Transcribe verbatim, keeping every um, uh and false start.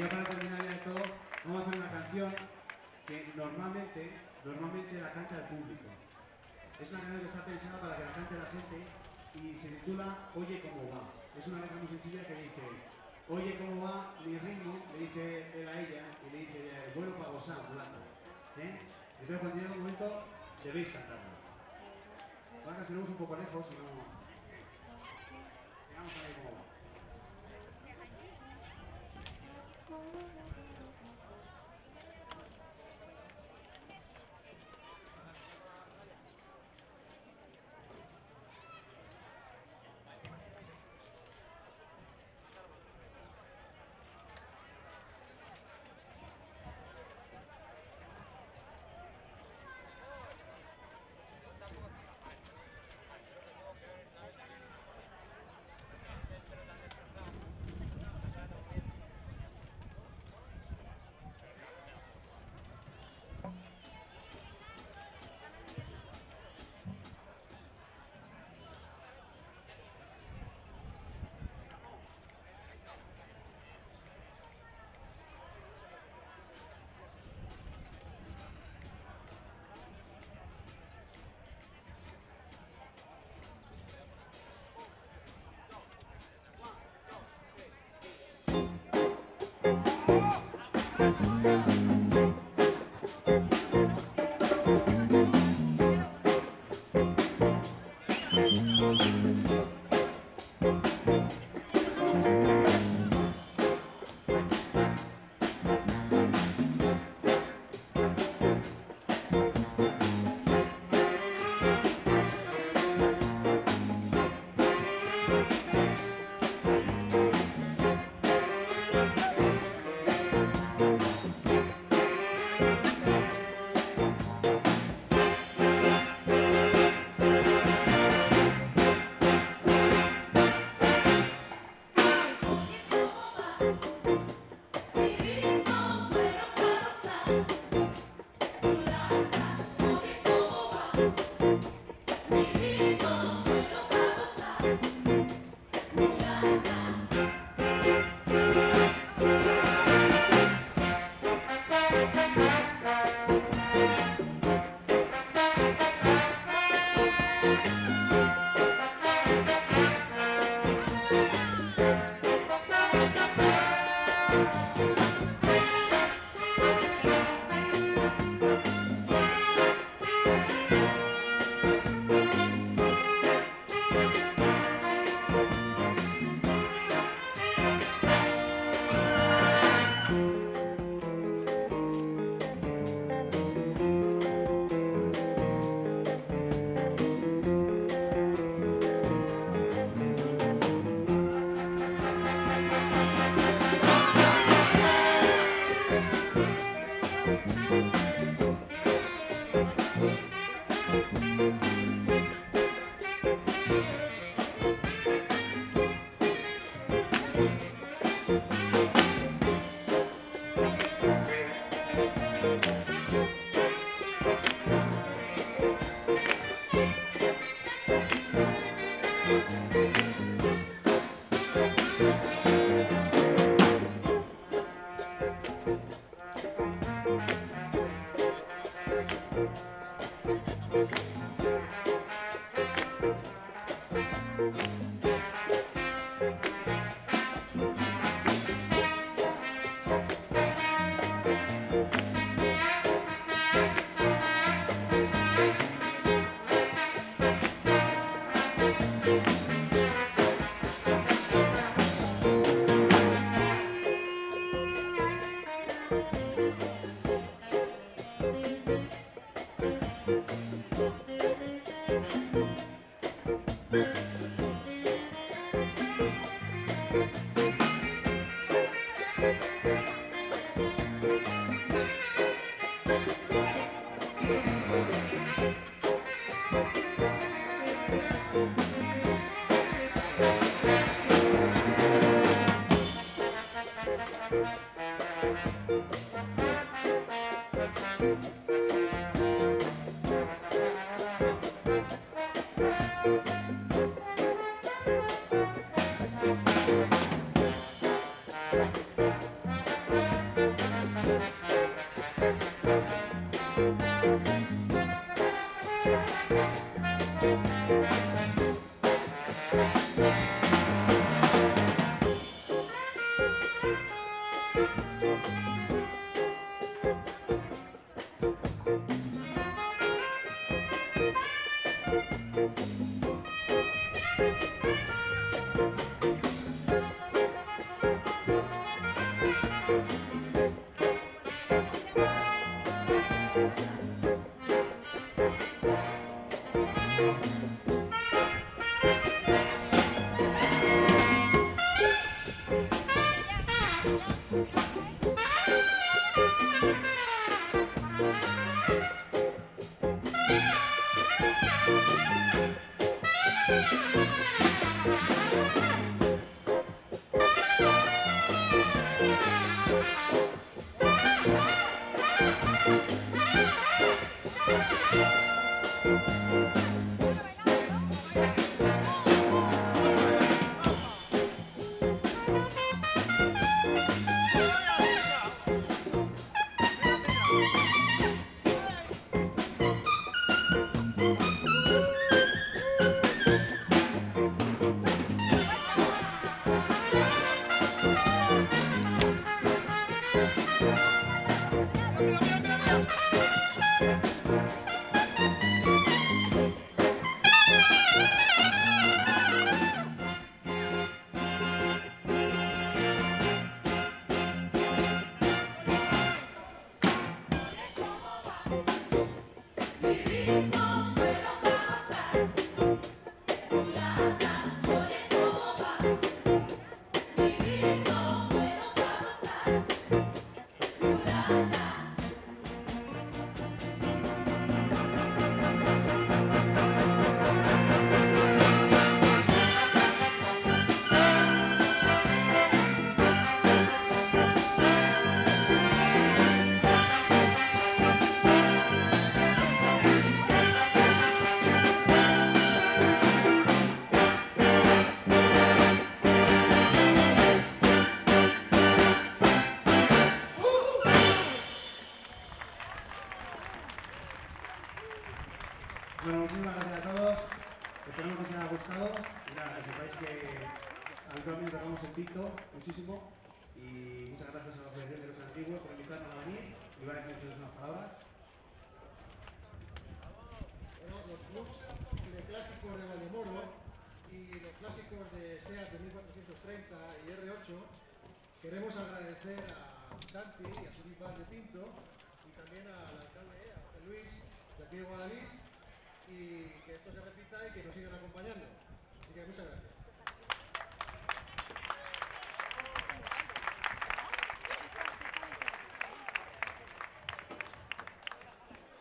ya para terminar ya de todo, vamos a hacer una canción que normalmente, normalmente la canta el público. Es una canción que está pensada para que la cante la gente y se titula Oye cómo va. Es una letra muy sencilla que dice: oye cómo va mi ritmo, le dice él a ella, y le dice: bueno para gozar, mulata. ¿Eh? Entonces cuando llegue un momento debéis cantarla. Ahora que tenemos un poco lejos, si no... Llegamos a ver cómo va. Bueno, muchísimas gracias a todos. Esperamos que os haya gustado. Y nada, que sepáis que habitualmente tocamos el pito muchísimo. Y muchas gracias a la Asociación de los Antiguos por invitarnos a venir. Y va a decir unas palabras. Bueno, los clubs de clásicos de Valdemoro y los clásicos de SEAT de mil cuatrocientos treinta y R ocho, queremos agradecer a Santi y a su de Pinto y también al alcalde, a José Luis, de aquí de Guadalís, y que esto se repita y que nos sigan acompañando.